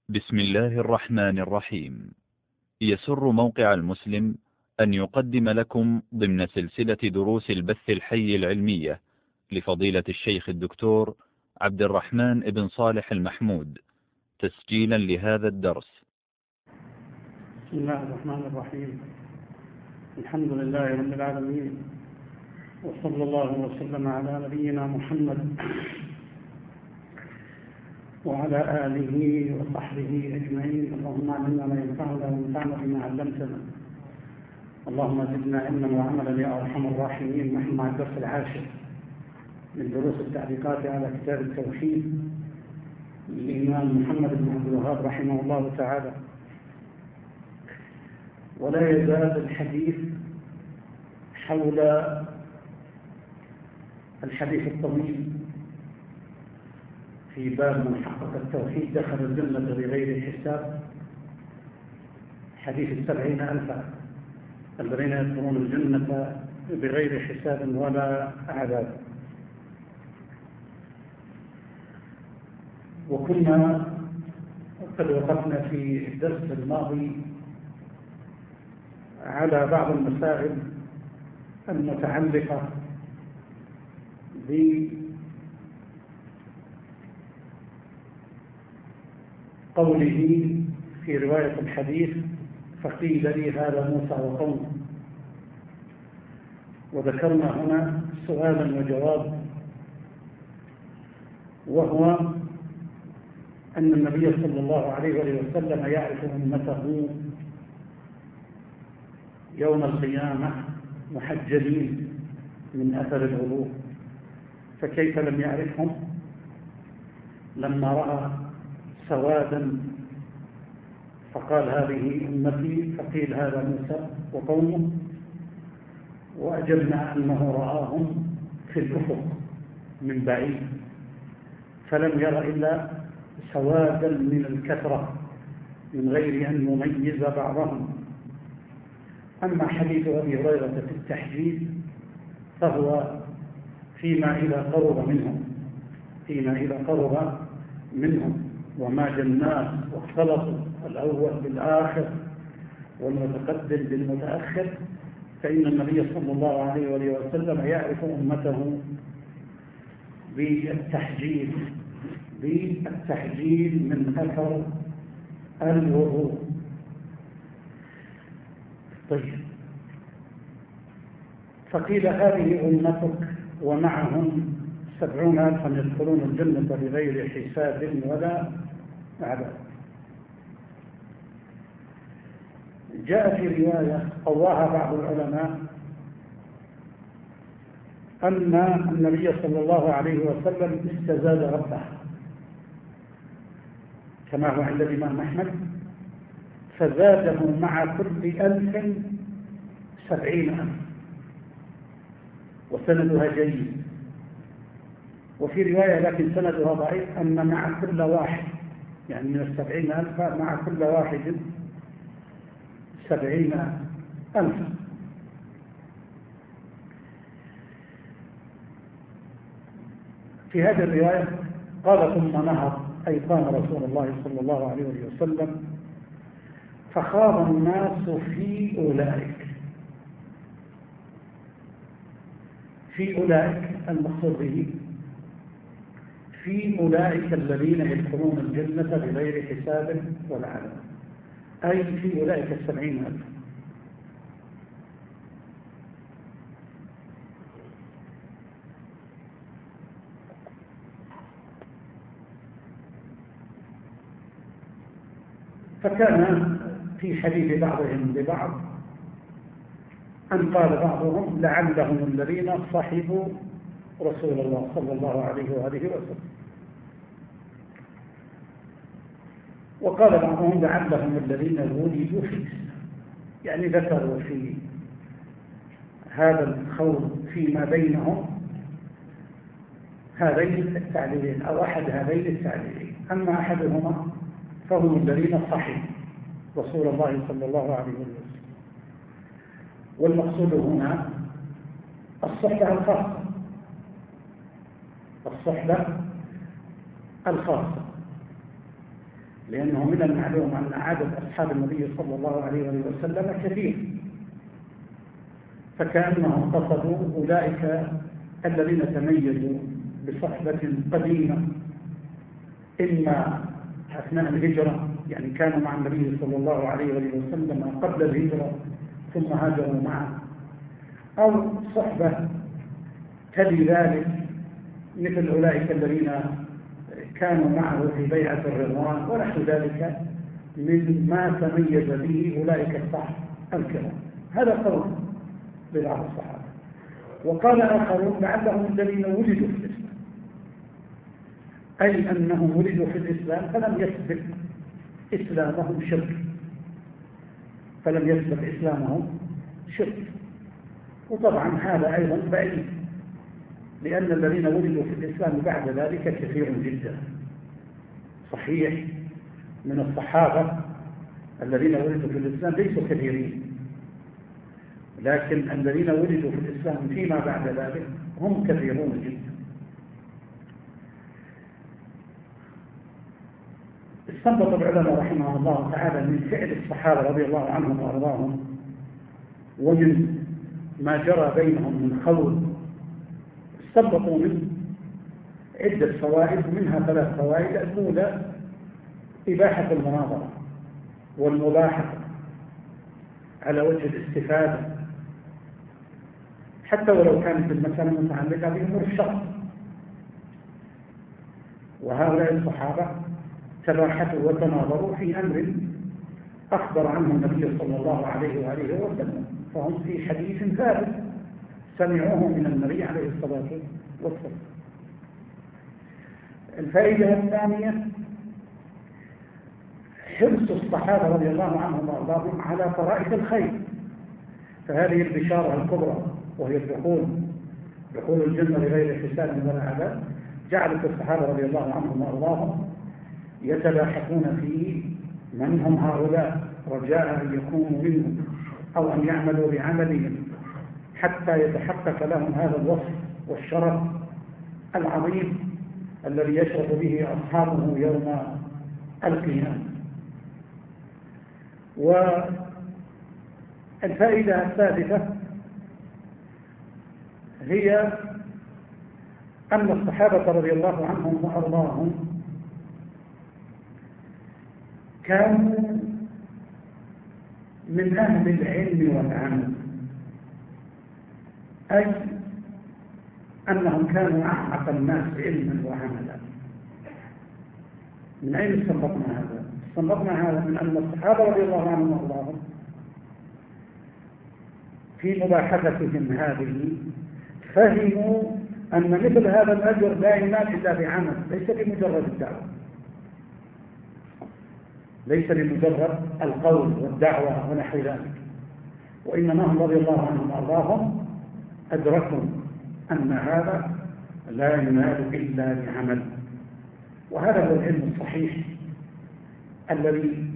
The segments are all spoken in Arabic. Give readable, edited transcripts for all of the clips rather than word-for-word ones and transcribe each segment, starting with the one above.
بسم الله الرحمن الرحيم. يسر موقع المسلم أن يقدم لكم ضمن سلسلة دروس البث الحي العلمية لفضيلة الشيخ الدكتور عبد الرحمن بن صالح المحمود تسجيلا لهذا الدرس. بسم الله الرحمن الرحيم. الحمد لله رب العالمين، وصلى الله وسلم على نبينا محمد وعلى آله وصحبه أجمعين. اللهم علمنا ما ينفعنا وانفعنا بما علمتنا. اللهم زدنا علما وعملا يا أرحم الراحمين. نحن مع الدرس العاشر من دروس التعليقات على كتاب التوحيد للإمام محمد بن عبد الوهاب رحمه الله تعالى، ولا يزال الحديث حول الحديث الطويل في باب من حقق التوحيد دخل الجنة بغير حساب، حديث 70,000 الذين يدخلون الجنة بغير حساب ولا عذاب. وكنا قد وقفنا في الدرس الماضي على بعض المسائل المتعلقة بقوله في رواية الحديث: فقيل لي هذا موسى وقومه. وذكرنا هنا سؤالا وجواب، وهو أن النبي صلى الله عليه وسلم يعرف أمته يوم القيامة محجلين من أثر الوضوء، فكيف لم يعرفهم لما رأى سوادا فقال هذه أمتي، فقيل هذا موسى وقومه، وأجبنا أنه رآهم في الأفق من بعيد فلم ير إلا سوادا من الكثرة من غير أن يميز بعضهم. أما حديث أبي هريرة في التحجيل فهو فيما إذا قرب منهم وما جناس واختلطوا الأول بالآخر والمتقدم بالمتأخر، فإن النبي صلى الله عليه وسلم يعرف أمته بالتحجيل من أثر الوضوء. طيب، فقيل هذه أمتك ومعهم 70,000 يدخلون الجنة بغير حساب ولا عذاب. جاء في رواية قواها بعض العلماء أن النبي صلى الله عليه وسلم استزاد ربه كما هو عند الإمام أحمد، فزاده مع كل 1,000 70,000، وسندها جيد. وفي رواية لكن سندها ضعيف أن مع كل واحد، يعني من 70,000 مع كل واحد 70,000. في هذه الرواية قال: ثم نهض، أي قام رسول الله صلى الله عليه وسلم فخاض الناس في أولئك المقصود به في أولئك الذين يدخلون الجنة بغير حساب ولا عذاب، أي في أولئك 70,000. فكان في حديث بعضهم لبعض أن قال بعضهم: لعلهم الذين صحبوا رسول الله صلى الله عليه وسلم، وقال بعضهم: لعلهم الذين ولدوا في الإسلام. يعني ذكروا في هذا الخوض فيما بينهم هذين التعليلين أو أحد هذين التعليلين. أما أحدهما فهم الذين صحبوا رسول الله صلى الله عليه وسلم، والمقصود هنا الصحبة الخاصة، لأنه من المعلوم أن عدد أصحاب النبي صلى الله عليه وسلم كثير، فكأنهم قصدوا أولئك الذين تميزوا بصحبة قديمة، إما أثناء الهجرة يعني كانوا مع النبي صلى الله عليه وسلم قبل الهجرة ثم هاجروا معه، أو صحبة تلي ذلك مثل أولئك الذين كانوا معه في بيعة الرضوان ونحو ذلك مما تميز به أولئك الصحابة الكرام. هذا قول لبعض الصحابة. وقال آخرون لعلهم الذين ولدوا في الإسلام، أي أنهم ولدوا في الإسلام فلم يسبق إسلامهم شرك، وطبعا هذا أيضا بعيد، لأن الذين ولدوا في الإسلام بعد ذلك كثير جدا. صحيح من الصحابة الذين ولدوا في الإسلام ليسوا كثيرين، لكن الذين ولدوا في الإسلام فيما بعد ذلك هم كثيرون جدا. استنبط العلماء رحمه الله تعالى من فعل الصحابة رضي الله عنهم وأرضاهم ومن ما جرى بينهم من خلط، استنبطوا من عدة فوائد، منها 3 فوائد. الأولى إباحة المناظرة والمباحثة على وجه الاستفادة، حتى ولو كانت المسألة متعلقة بأمور الشرع. وهؤلاء الصحابة تباحثوا وتناظروا في أمر أخبر عنه النبي صلى الله عليه وآله وسلم، فهم في حديث ثابت سمعوه من النبي عليه الصلاة والسلام. الفائدة الثانية حرص الصحابة رضي الله عنهم وأرضاهم على طرائق الخير، فهذه البشارة الكبرى وهي دخول الجنة بغير حساب ولا عذاب جعلت الصحابة رضي الله عنهم وأرضاهم يتباحثون في من هم هؤلاء رجاء أن يكونوا منهم أو أن يعملوا بعملهم حتى يتحقق لهم هذا الوصف والشرف العظيم الذي يشرف به أصحابه يوم القيامة. والفائدة الثالثة هي أن الصحابة رضي الله عنهم وأرضاهم كانوا من أهل العلم والعمل، أي أنهم كانوا أعمق الناس علما وعملا. من أين استنبطنا هذا؟ استنبطنا هذا من أن الصحابة رضي الله عنهم وأرضاهم في مباحثتهم هذه فهموا أن مثل هذا الأجر لا ينال إلا بعمل، ليس بمجرد الدعوة، ليس بمجرد القول والدعوة ونحو ذلك، وإنما هم رضي الله عنهم وأرضاهم أدركوا أن هذا لا ينال إلا بعمل. وهذا هو العلم الصحيح الذي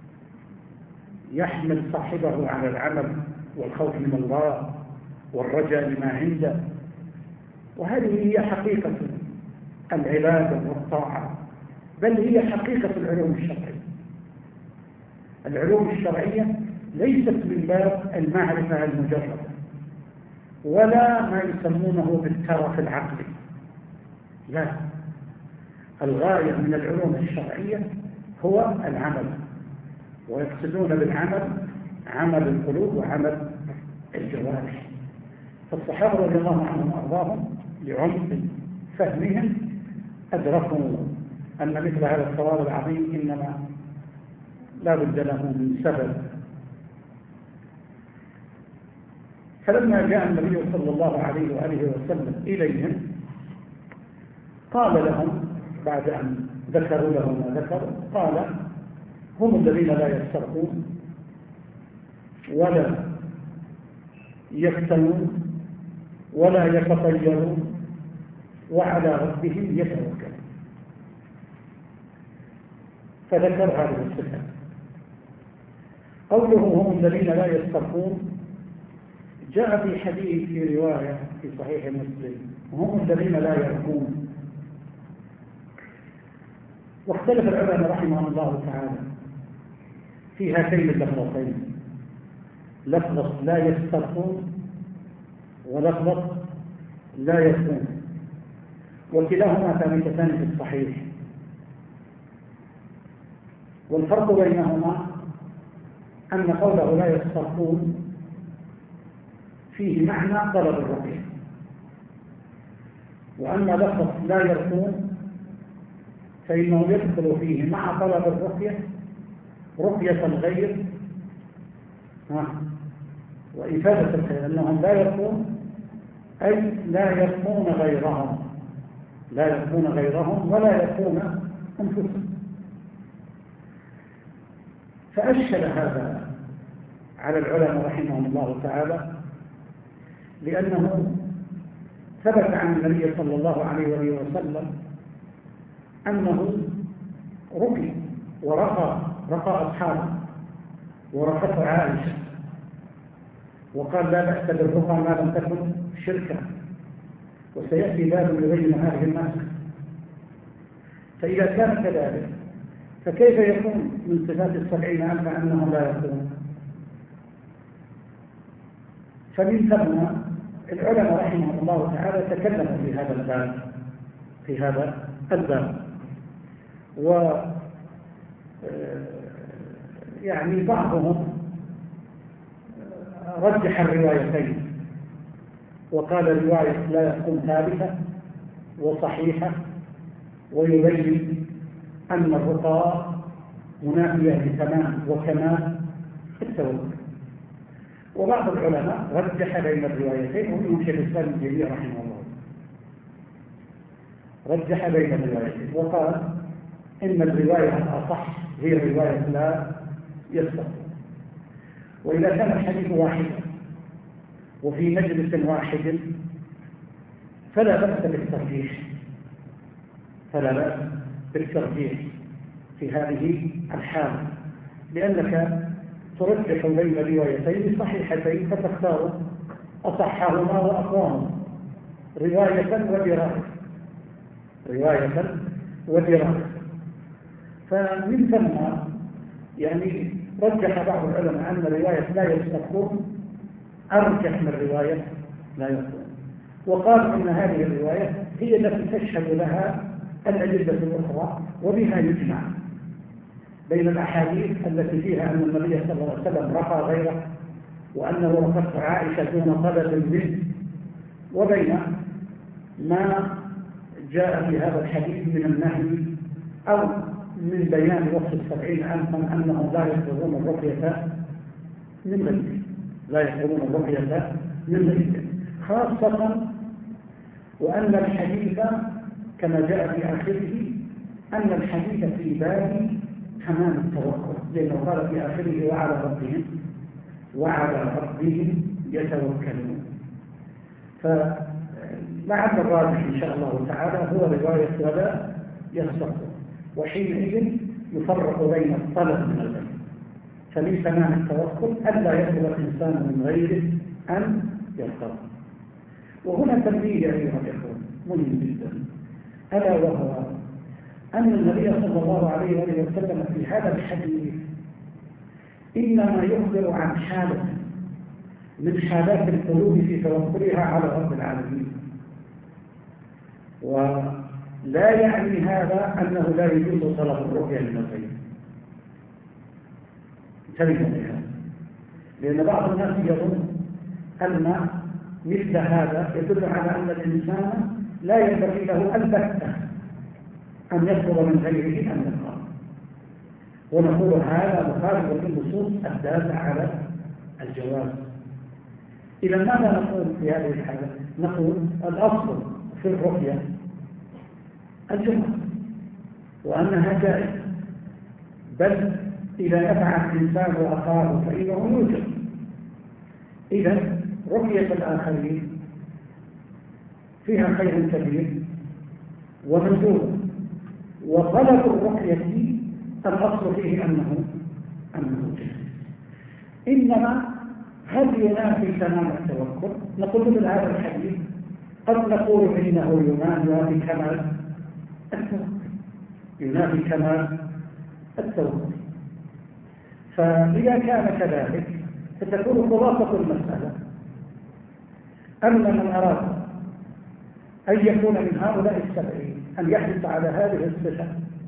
يحمل صاحبه على العمل والخوف من الله والرجاء لما عنده. وهذه هي حقيقة العبادة والطاعة، بل هي حقيقة العلوم الشرعية. العلوم الشرعية ليست من باب المعرفة المجردة ولا ما يسمونه بالترف العقلي، لا، الغاية من العلوم الشرعية هو العمل، ويقصدون بالعمل عمل القلوب وعمل الجوارح. فالصحابة رضي الله عنهم وأرضاهم لعمق فهمهم أدركوا أن مثل هذا الثواب العظيم إنما لا بد له من سبب. فلما جاء النبي صلى الله عليه وآله وسلم إليهم قال لهم بعد أن ذكروا له ما ذكروا، قال: هم الذين لا يسترقون ولا يفتنون ولا يتطيرون وعلى ربهم يتوكلون. فذكر هذه الصفات. قوله هم الذين لا يسترقون جاء في حديث في رواية في صحيح مسلم: هم الذين لا يرقون. واختلف العلماء رحمهم الله تعالى في هاتين اللفظتين، لفظة لا يسترقون ولفظة لا يرقون، وكلاهما ثابتتان في الصحيح. والفرق بينهما أن قوله لا يسترقون فيه معنى طلب الرقية، وأما لفظة لا يرقون فإنه يدخل فيه مع طلب الرقية رقية الغير وإفادة الخير، أنهم لا يرقون أي لا يرقون غيرهم، لا يرقون غيرهم ولا يرقون أنفسهم. فأشكل هذا على العلماء رحمهم الله تعالى، لأنه ثبت عن النبي صلى الله عليه وسلم أنه رقي ورقى أصحابه، ورقته عائشة، وقال لا بأس بالرقى ما لم تكن شركا، وسيأتي باب يبين هذه المسألة. فإذا كان كذلك فكيف يكون من صفات 70,000 أنهم لا يرقون؟ فمن ثم العلماء رحمهم الله تعالى تكلموا في هذا الباب يعني بعضهم رجح الروايتين وقال رواية لا يكون ثابتة وصحيحة، ويبين أن الرقى منافية لتمام وكمال التوكل. وبعض العلماء رجح بين الروايتين، ومنهم شيخ الإسلام ابن تيمية رحمه الله رجح بين الروايتين وقال إن الرواية الأصح هي رواية لا يستطيع. وإذا كان الحديث واحدا وفي مجلس واحد فلا بأس بالترجيح في هذه الحالة، لأنك ترجح بين روايتين صحيحتين فتختار أصحهما وأقواهما رواية ودراية. فمن ثم يعني رجح بعض العلماء أن رواية لا يستقون أرجح من رواية لا يستقون، وقال إن هذه الرواية هي التي تشهد لها الأدلة الأخرى، وبها يجمع بين الأحاديث التي فيها أن النبي صلى الله عليه وسلم رقى غيره وأنه رقت عائشة دون طلب منه، وبين ما جاء في هذا الحديث من النهي أو من بيان وصف 70,000 أنهم لا يقبلون الرقية من غيره، خاصة وأن الحديث كما جاء في آخره أن الحديث في باب تمام التوكل، لأنه قال في آخره وعلى ربهم يتوكلون. فلعل الراجح إن شاء الله تعالى هو رواية ولا يستقر، وحينئذ يفرق بين الطلب من الغير. فليس معنى التوكل ألا يطلب الإنسان من غيره أن يرتضى. وهنا تنبيه أيها الإخوة مهم جدا، ألا وهو أن النبي صلى الله عليه وسلم في هذا الحديث إنما يخبر عن حالة من حالات القلوب في توكلها على رب العالمين، ولا يعني هذا أنه لا يجوز طلب الرؤيا من الغير. انتبهوا لهذا، لأن بعض الناس يظن أن مثل هذا يدل على أن الإنسان لا ينبغي له البتة أن يطلب من غيره أن يقرأ، ونقول هذا مخالف للنصوص الدالة على الجواز. إذا ماذا نقول في هذه الحالة؟ نقول الأصل في الرؤيا الجواز وأنها جائزة، بل إذا نفع الإنسان وأخاه فإنه يوجد. إذا رؤية الآخرين فيها خير كبير ومنزول، وطلب الرؤية الأصل فيه أنه جائز. إنما هل ينافي تمام التوكل؟ نقول مثل هذا الحديث قد نقول إنه ينافي كمال التوكل، ينافي كمال التوكل. فإذا كان كذلك فتكون خلاصة المسألة أن من أراد أن يكون من هؤلاء السبعين أن يحرص على هذه الصفة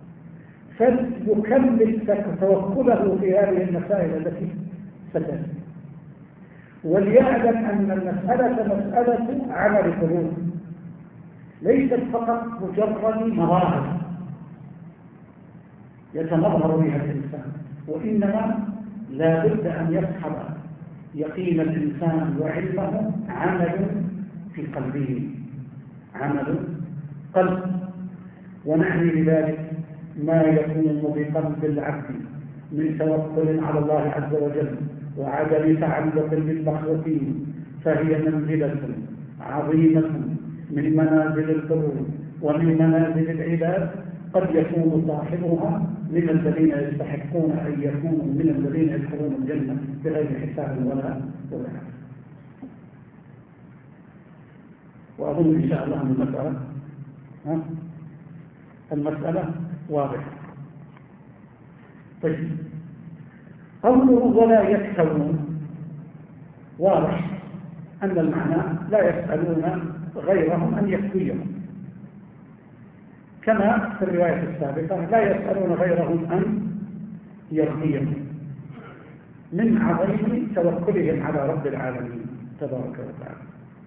فليكمل توكله في هذه المسائل التي ستأتي، وليعلم أن المسألة مسألة عمل قلوب، ليست فقط مجرد مظاهر يتمظهر بها الإنسان، وإنما لا بد أن يصحب يقين الإنسان وعلمه عمل في قلبه، عمل قلب. ونعني بذلك ما يكون بقلب العبد من توكل على الله عز وجل وعدم تعلق بالمخلوقين، فهي منزلة عظيمة من منازل القلوب ومن منازل العباد، قد يكون صاحبها من الذين يستحقون أن يكونوا من الذين يدخلون الجنة بغير حساب ولا عذاب. وأظن إن شاء الله أن المسألة واضحة. طيب، قوله ولا يسألون، واضح أن المعنى لا يسألون غيرهم أن يكفيهم، كما في الرواية السابقة لا يسألون غيرهم أن يرضيهم، من عظيم توكلهم على رب العالمين تبارك وتعالى.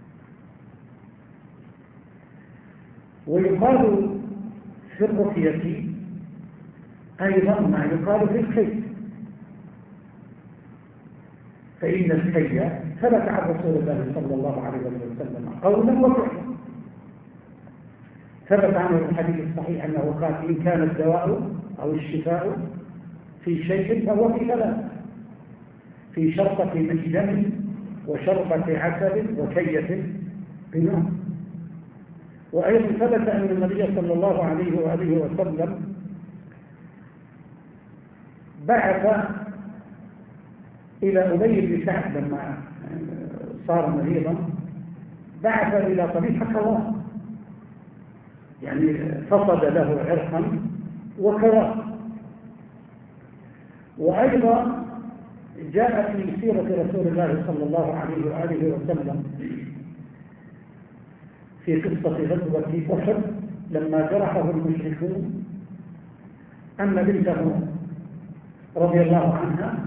ويقال في الرقية أيضا ما يقال في الكي، فإن الكي ثبت عن رسول الله صلى الله عليه وسلم قولا وفعلا. ثبت عنه الحديث الصحيح أنه قال إن كان الدواء أو الشفاء في شيء فهو في ثلاث: في شرطة مجدم وشرطة عسل وكية بنوع. وأيضا ثبت أن النبي صلى الله عليه وآله وسلم بعث إلى أبي بن كعب لما صار مريضا، بعث إلى طبيب حكواه، يعني فصد له عرقا وكواه. وأيضا جاء في سيرة رسول الله صلى الله عليه وآله وسلم في قصة غزوة أحد لما جرحه المشركون أن بنته رضي الله عنها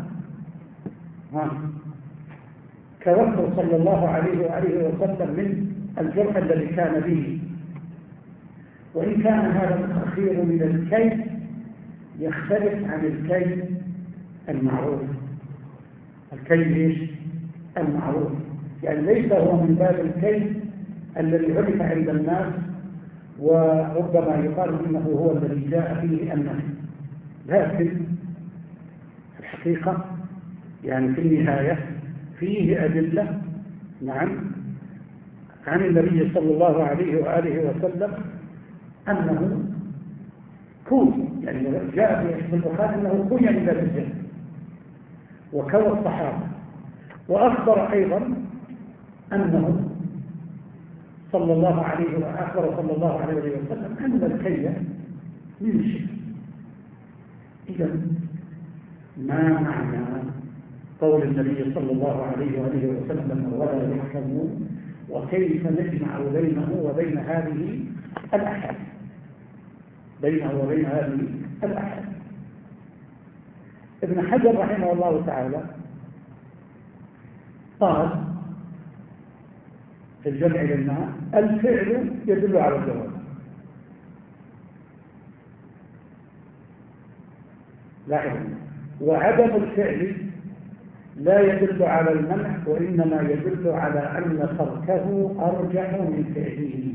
كوته صلى الله عليه وآله وسلم من الجرح الذي كان به. وإن كان هذا التأخير من الكي يختلف عن الكي المعروف. الكي ليش؟ المعروف، يعني ليس هو من باب الكي الذي عرف عند الناس وربما يقال إنه هو الذي جاء فيه النهي، لكن الحقيقة يعني في النهاية فيه أدلة نعم عن النبي صلى الله عليه وآله وسلم أنه كوي، يعني جاء في البخاري أنه كوي من ذات الجنة وكوى الصحابة. وأخبر أيضا أنه صلى الله عليه وسلم أن الكي من الشرك. إذا ما معنى قول النبي صلى الله عليه وآله وسلم ولا يحكمون، وكيف نجمع بينه وبين هذه الأحاديث، ابن حجر رحمه الله تعالى قال في الجمع للماء الفعل يدل على الجواز، لاحظوا، وعدم الفعل لا يدل على المنع، وإنما يدل على أن تركه أرجح من فعله.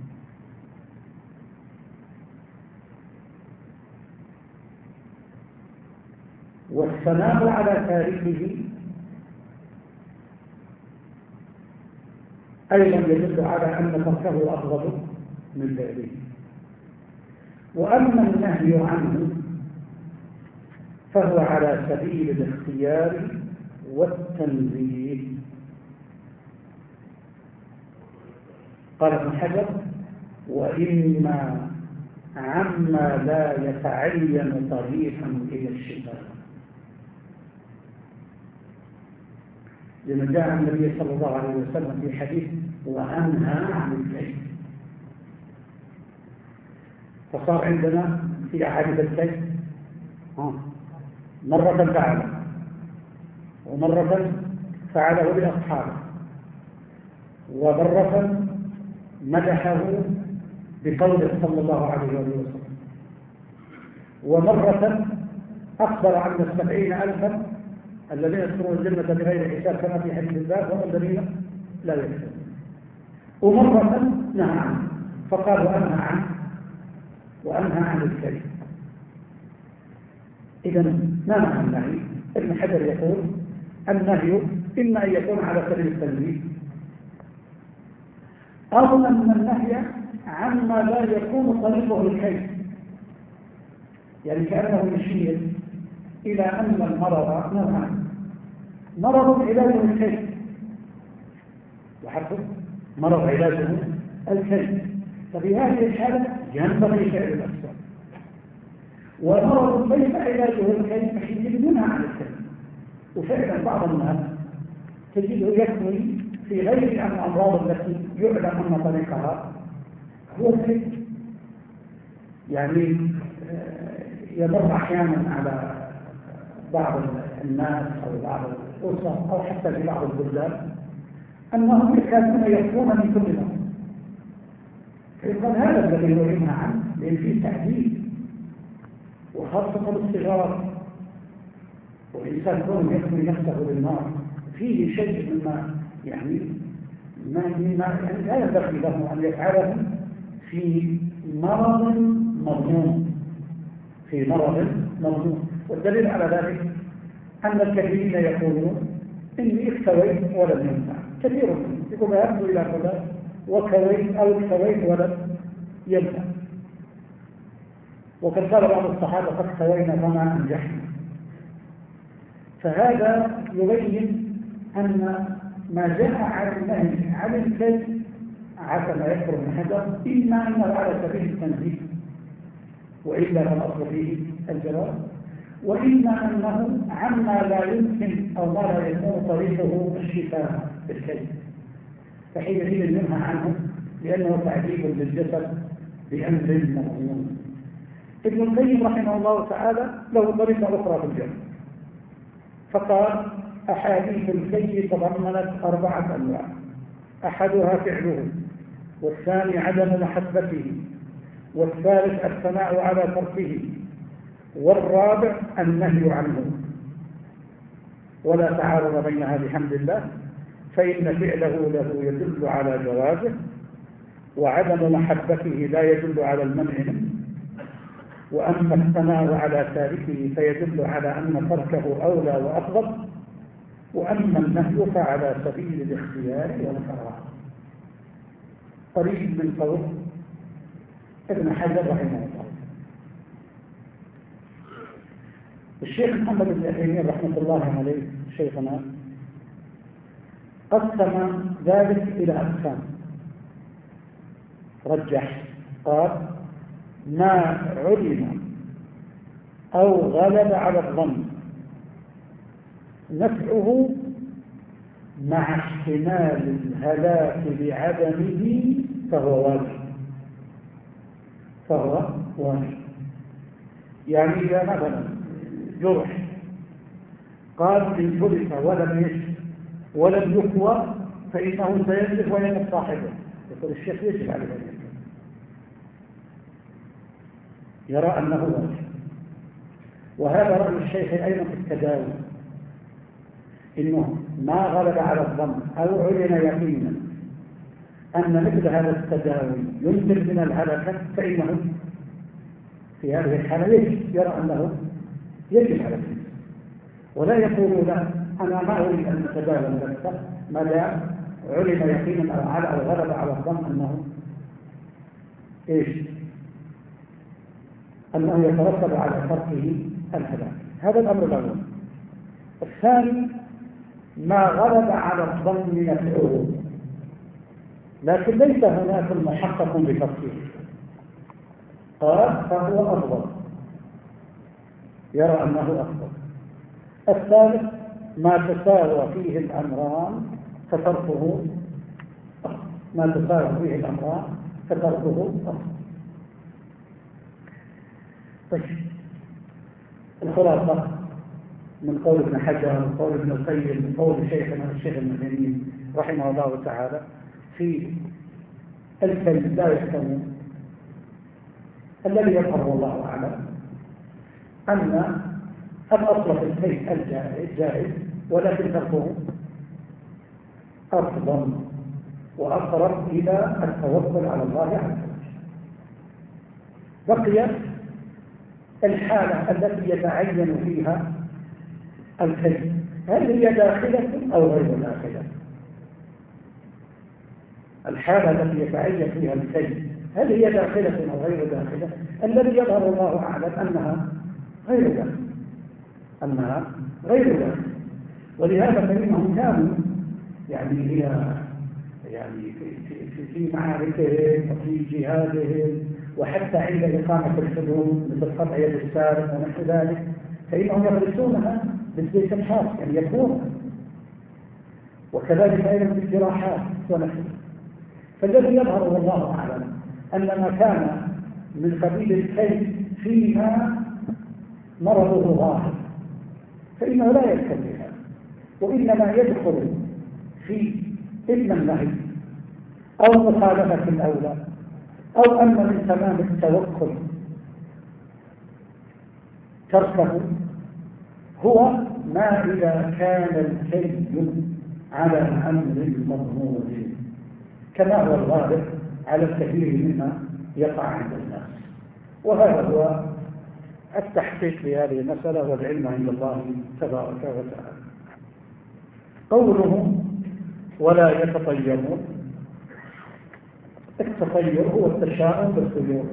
والثناء على تاركه أيضا يدل على أن تركه أفضل من فعله. وأما النهي عنه فهو على سبيل الاختيار والتنزيه. قال ابن حجر وإما عما لا يتعين طريقا إلى الشفاء. لما جاء النبي صلى الله عليه وسلم في حديث وأنهى عن الكيد، فصار عندنا في أحاديث الكيد مرة فعله ومرة فعله بأصحابه، ومرة مدحه بقوله صلى الله عليه وسلم، ومرة أخبر عن 70,000 الذين يدخلون الجنة بغير حساب كما في حديث الباب والذين لا يحسنون، ومرة نهى عنه فقال وأنهى عن الكذب. إذا ما معنى النهي؟ ابن حجر يقول النهي إما أن يكون على سبيل التنزيه أو أن النهي عما لا يكون طريقه الكيد، يعني كأنه يشير إلى أن المرض نوعان: مرض علاجه الكيد، وحقه مرض علاجه الكيد، ففي هذه الحالة ينبغي فعل الأسباب، ومرض ليس علاجه الكيد فحينئذ منها عن الكيد. وفعلا بعض الناس تجده يكوي في غير أن الأمراض التي يعلم أن طريقها هو الكيد، يعني يمر أحيانا على بعض الناس أو بعض الأسر أو حتى في بعض البلدان أنهم يكادون يخفون من كل مرض، فيقال هذا الذي ينهى عنه لأن فيه تعذيب، وخاصة الصغار، والإنسان كون يحمي نفسه بالنار فيه شيء مما يعني لا ينبغي له أن يفعله في مرض مضمون، والدليل على ذلك أن الكثيرين يقولون إني اكتويت ولم ينفع، كثير منهم يقول يبدو إلى فلان وكويت أو اكتويت ولم ينفع، وقد قال بعض الصحابة قد كوينا فما أنجحنا. فهذا يبين أن ما جاء على النهي عن الكذب عسى ما يكبر من حجر، إما أنه على سبيل التنزيه وإلا فالأصل فيه الجواز، وإما أنه عما لا يمكن أو ما لا يكون طريقه الشفاء بالكذب، فحينئذ ينهى عنه لأنه تعذيب للجسد بأمر مضمون. ابن القيم رحمه الله تعالى له طريقة أخرى في الجنة، فقال أحاديث الكي تضمنت 4 أنواع: أحدها فعله، والثاني عدم محبته، والثالث الثناء على تركه، والرابع النهي عنه. ولا تعارض بينها بحمد الله، فإن فعله له يدل على جوازه، وعدم محبته لا يدل على المنع منه، وأما الثناء على تاركه فيدل على أن تركه أولى وأفضل، وأما النهي فعلى سبيل الاختيار والقرار. قريب من قول ابن حجر رحمه الله. الشيخ محمد بن عثيمين رحمه الله عليه شيخنا قسم ذلك إلى أقسام، رجح قال: ما علم أو غلب على الظن نفعه مع احتمال الهلاك بعدمه فهو واجب. يعني إذا مثلا جرح قال إن جرح ولم يشف ولم يقوى فإنه سيجلس ويمت صاحبه، يقول الشيخ يجب على ذلك، يرى أنه واجب. وهذا رأي الشيخ أيضا في التداوي، إنه ما غلب على الظن أو علم يقينا أن مثل هذا التداوي ينتج من الهلكة فإنه في هذه الحالة يرى أنه يجب على ذلك، ولا يقول لا أنا ما أريد أن أتداوى الهلكة ما دام علم يقينا أو غلب على الظن أنه يترتب على تركه الهلاك. هذا الأمر الأول. الثاني: ما غلب على الظن نفعه، لكن ليس هناك محقق بتركه. قال فهو أفضل، يرى أنه أفضل. الثالث ما تساوى فيه الأمران فتركه أفضل، ما تساوى فيه الأمران فتركه أفضل. طيب، الخلاصة من قول ابن حجر وقول ابن القيم وقول شيخنا الشيخ المدني رحمه الله تعالى في الكلم لا يحكمون، الذي يظهر والله أعلم أن الأصل في الكيل الجائز، ولكن تركه أفضل وأقرب إلى التوكل على الله عز وجل. بقي الحالة التي يتعين فيها الكيل، هل هي داخلة أو غير داخلة؟ الحالة التي يتعين فيها الكيل هل هي داخلة أو غير داخلة؟ الذي يظهر الله أعلم أنها غير داخلة، أنها غير داخلة. ولهذا فإنهم كانوا هي في معاركهم وفي جهادهم وحتى عند إقامة الحدود مثل قطع يد السارق ونحو ذلك، فإنهم يغرسونها بالزيت الحار يكون، وكذلك أيضا بالجراحات ونحو. فالذي يظهر والله أعلم أن ما كان من قبيل الكيد فيما مرضه ظاهر فإنه لا يدخل بها، وإنما يدخل في إما النهي أو مخالفة الأولى، أو أن من تمام التوكل تركه هو ما إذا كان الكيد على أمر مضمون، كما هو الغالب على الكثير مما يقع عند الناس. وهذا هو التحقيق في هذه المسألة والعلم عند الله تبارك وتعالى. قوله ولا يتطيرون، التطير هو التشاؤم بالطيور،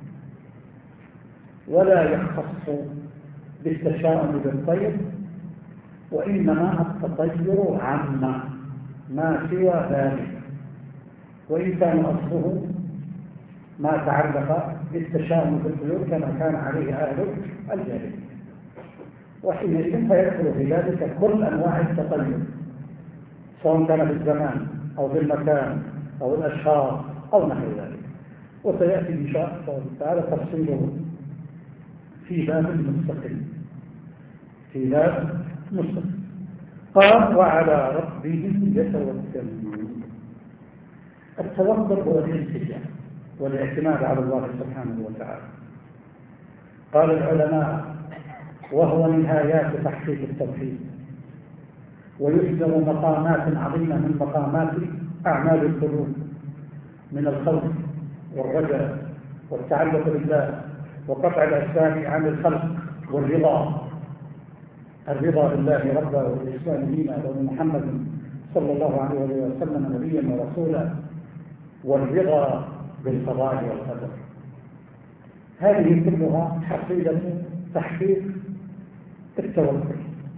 ولا يختص بالتشاؤم بالطير، وإنما التطير عما ما سوى ذلك، وإن كان أصله ما تعلق بالتشاؤم بالطيور كما كان عليه أهل الجاهلية، وحينئذ فيدخل في ذلك كل أنواع التطير سواء كان في الزمان أو في المكان أو الأشخاص أو نحو ذلك، وسيأتي إن شاء الله تعالى تفصيله في باب مستقل، في باب مستقل. قال وعلى ربهم يتوكلون. التوكل هو الالتجاء والاعتماد على الله سبحانه وتعالى. قال العلماء وهو نهايات تحقيق التوحيد، ويشبه مقامات عظيمة من مقامات أعمال القلوب من الخوف والرجاء والتعلق بالله وقطع الأسباب عن الخلق والرضا، الرضا بالله ربا والإسلام دينا ومحمد صلى الله عليه وسلم نبيا ورسولا، والرضا بالقضاء والقدر. هذه كلها حصيلة تحقيق التوكل.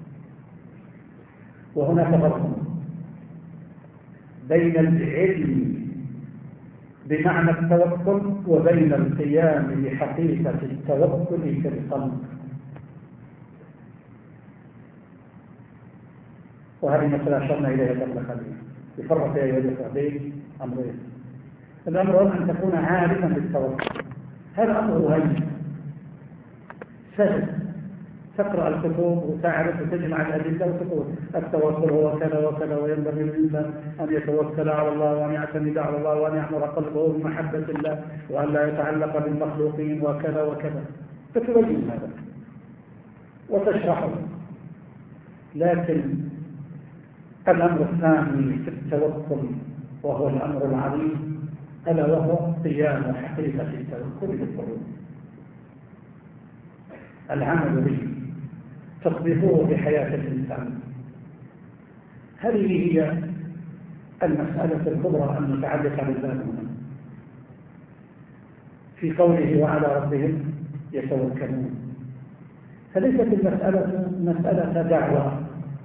وهناك فرق بين العلم بمعنى التوكل وبين القيام بحقيقة التوكل في القلب. وهذه مسألة أشرنا إليها قبل قليل. يفرق بين أمرين. الأمر أن تكون عارفا بالتوكل، هذا أمر هين سهل، تقرأ الكتب وتعرف وتجمع الأدلة وتقول التوكل هو كذا وكذا، وينبغي للإنسان أن يتوكل على الله وأن يعتمد على الله وأن يعمر قلبه بمحبة الله وأن لا يتعلق بالمخلوقين وكذا وكذا، فتبين هذا وتشرحه. لكن الأمر الثاني في التوكل وهو الأمر العظيم ألا وهو قيام حقيقة التوكل بالقلوب، العمل به، تطبيقه بحياة الإنسان. هذه هي المسألة الكبرى المتعلقة بالله في قوله وعلى ربهم يتوكلون. فليست المسألة مسألة دعوة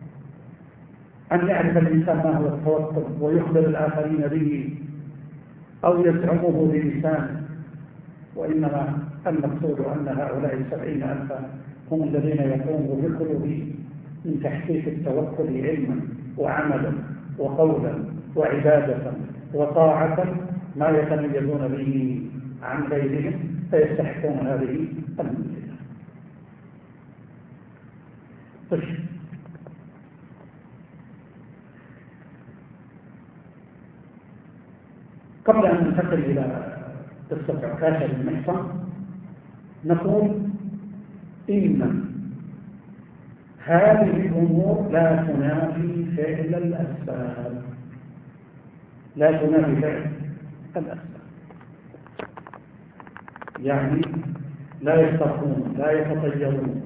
أن يعرف الإنسان ما هو التوكل ويخبر الآخرين به أو يزعمه بلسانه، وإنما المقصود أن هؤلاء 70,000 هم الذين يقوموا بكله من تحقيق التوكل علما وعملا وقولا وعبادة وطاعة ما يتميزون به عن غيرهم فيستحقون هذه المنزلة. طيب، قبل أن ننتقل إلى قصة عكاشة بن محصن نقول إن هذه الأمور لا تنافي فعل الأسباب، لا تنافي فعل الأسباب، يعني لا يسترقون، لا يتطيرون،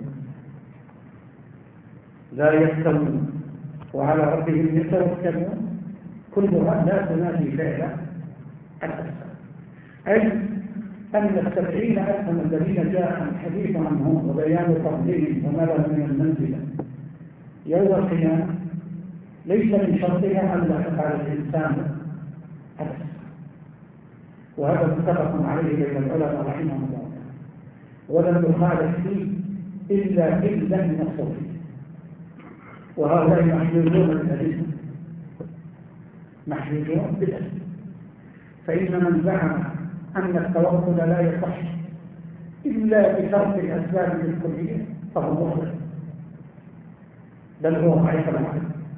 لا يستوون، وعلى ربهم يتوكلون، كلها لا تنافي فعل الأسباب. أي أن 70,000 الذين جاء الحديث عنهم وبيان فضلهم وما لهم من المنزلة يوم القيامة ليس من شرطها أن لا يفعل الإنسان الأسباب، وهذا متفق عليه بين العلماء رحمهم الله، ولم يخالف فيه إلا من الصوفية، وهؤلاء محجوجون بالأدلة، محجوجون بالأدلة. فإن من زعم أن التوكل لا يصح إلا بشرط الأسباب الكلية فهو مخطئ، بل هو ضعيف العقل،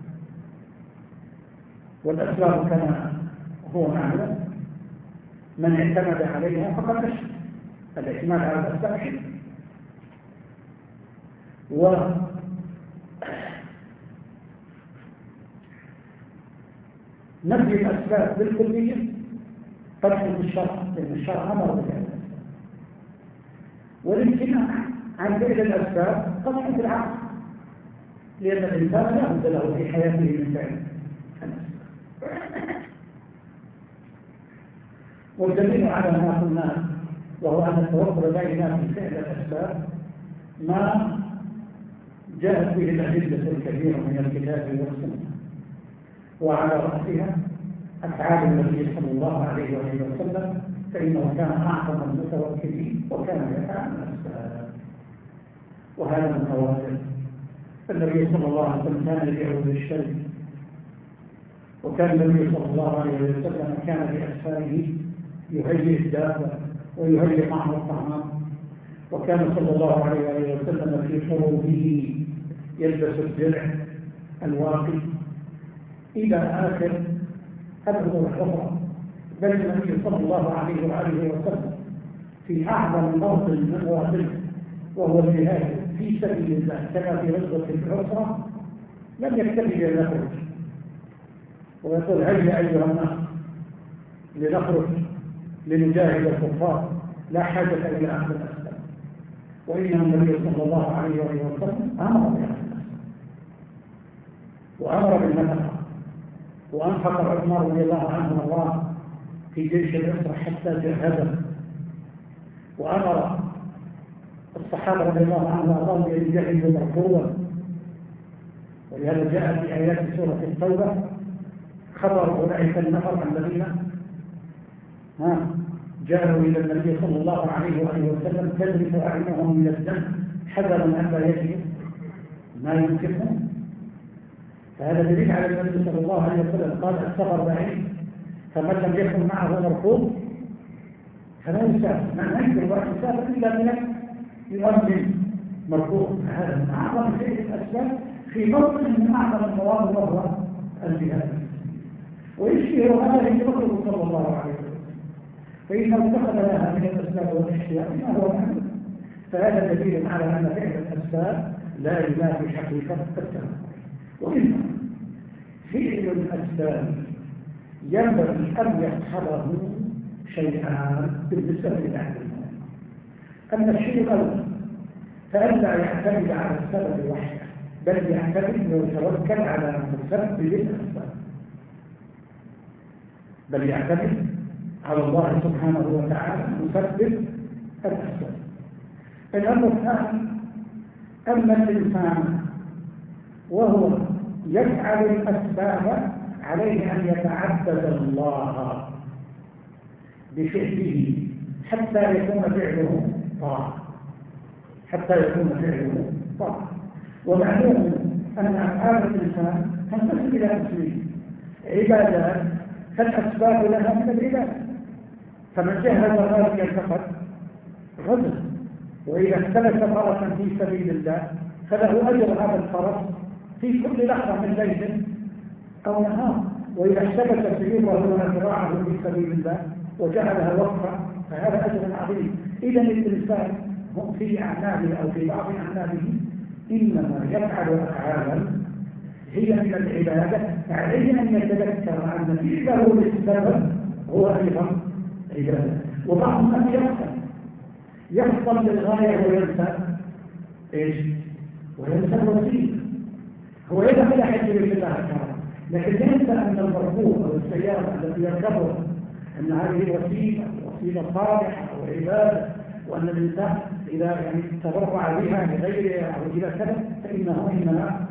والأسباب كما هو معلوم من اعتمد عليها فقد نشر. الاعتماد على الأسباب شيء، ونفي الأسباب بالكلية قدح بالشرع، لأن الشرع أمر بهذا، والامتناع عن فعل الأسباب قدح بالعقل، لأن الإنسان لا بد له في حياته من فعل الأسباب. والدليل على ما قلنا وهو أن التوكل لا ينافي فعل الأسباب ما جاءت به الأدلة الكثيرة من الكتاب والسنة، وعلى رأسها أفعال النبي صلى الله عليه وسلم، فإنه كان أعظم المتوكلين وكان يفعل الأسباب، وهذا متواتر. النبي صلى الله عليه وسلم كان يدعو بالشرك، وكان النبي صلى الله عليه وسلم كان بأسفاره يهيئ الدابة ويهيئ معه الطعام، وكان صلى الله عليه وسلم في حروبه يلبس الدرع الواقي إلى آخر الأمور الأخرى. بل النبي صلى الله عليه وسلم في أعظم موطن من مواطنه وهو الجهاد في سبيل الله كما في غزوة العسرة لم يكتفي بأن يخرج ويقول هيا أيها الناس لنخرج لنجاهد الكفار، لا حاجة إلى أخذ الأسباب، وإنما النبي صلى الله عليه وسلم أمر بأخذ الأسباب وأمر بالنفقة، وأنفق عثمان رضي الله عنه الله في جيش العسرة حتى جهزه، وأمر الصحابة رضي الله عنهم بأن يجهزوا القوة. ولهذا جاء في آيات سورة التوبة خبر أولئك النفر الذين جاءوا إلى النبي صلى الله عليه وسلم تذرف أعينهم من الدم حذرا أن لا يجد ما ينفقون. فهذا دليل على النبي صلى الله عليه وسلم قال السفر بعيد، فمن لم يكن معه مركوب فلا يسافر، ما يقدر واحد يسافر إلا من يؤمن مركوب. هذا من أعظم الأسباب في موطن من أعظم المواطن وهو الجهاد، ويشبه هذا الرسول صلى الله عليه وسلم، فإنه اتخذ لها من الأسباب والاحتياط ما هو معلوم. فهذا دليل على أن فعل الأسباب لا ينافي حقيقة التوكل. وإنما فعل الأسباب ينبغي أن يصحبه شيئان بالنسبة لأهل المال. أما الشيء الأول فألا يعتمد على السبب وحده، بل يعتمد ويتوكل على مسبب الأسباب، بل يعتمد على الله سبحانه وتعالى مسبب الأسباب. الأمر الثاني أن الإنسان وهو يفعل الأسباب عليه أن يتعبد الله بفعله حتى يكون فعله طاعة حتى يكون فعله طاعة. ومعلوم أن أفعال الإنسان تنقسم إلى قسمين: عبادات فالأسباب لها من العبادة، فمن جهز غازيا فقد غزا، وإذا اختلف فرسا في سبيل الله فله أجر هذا الفرس في كل لحظة من ليل أو نهار، وإذا احتبس سيوفه وذراعه في سبيل الله وجعلها وقفا فهذا أجر عظيم. إذا الإنسان في أعماله أو في بعض أعماله إنما يفعل أفعالا هي من العبادة، عليه أن يتذكر أن فعله للسبب هو أيضا عبادة. وبعض الناس يحصل للغاية وينسى إيش؟ وينسى الوسيلة. هو يدخل حج الله تعالى لكن ينسى أن المركوب أو السيارة التي يركبها أن هذه وسيلة صالحة وعبادة، وأن الإنسان إذا تبرع بها لغيره أو إلى كذا فإنه إنما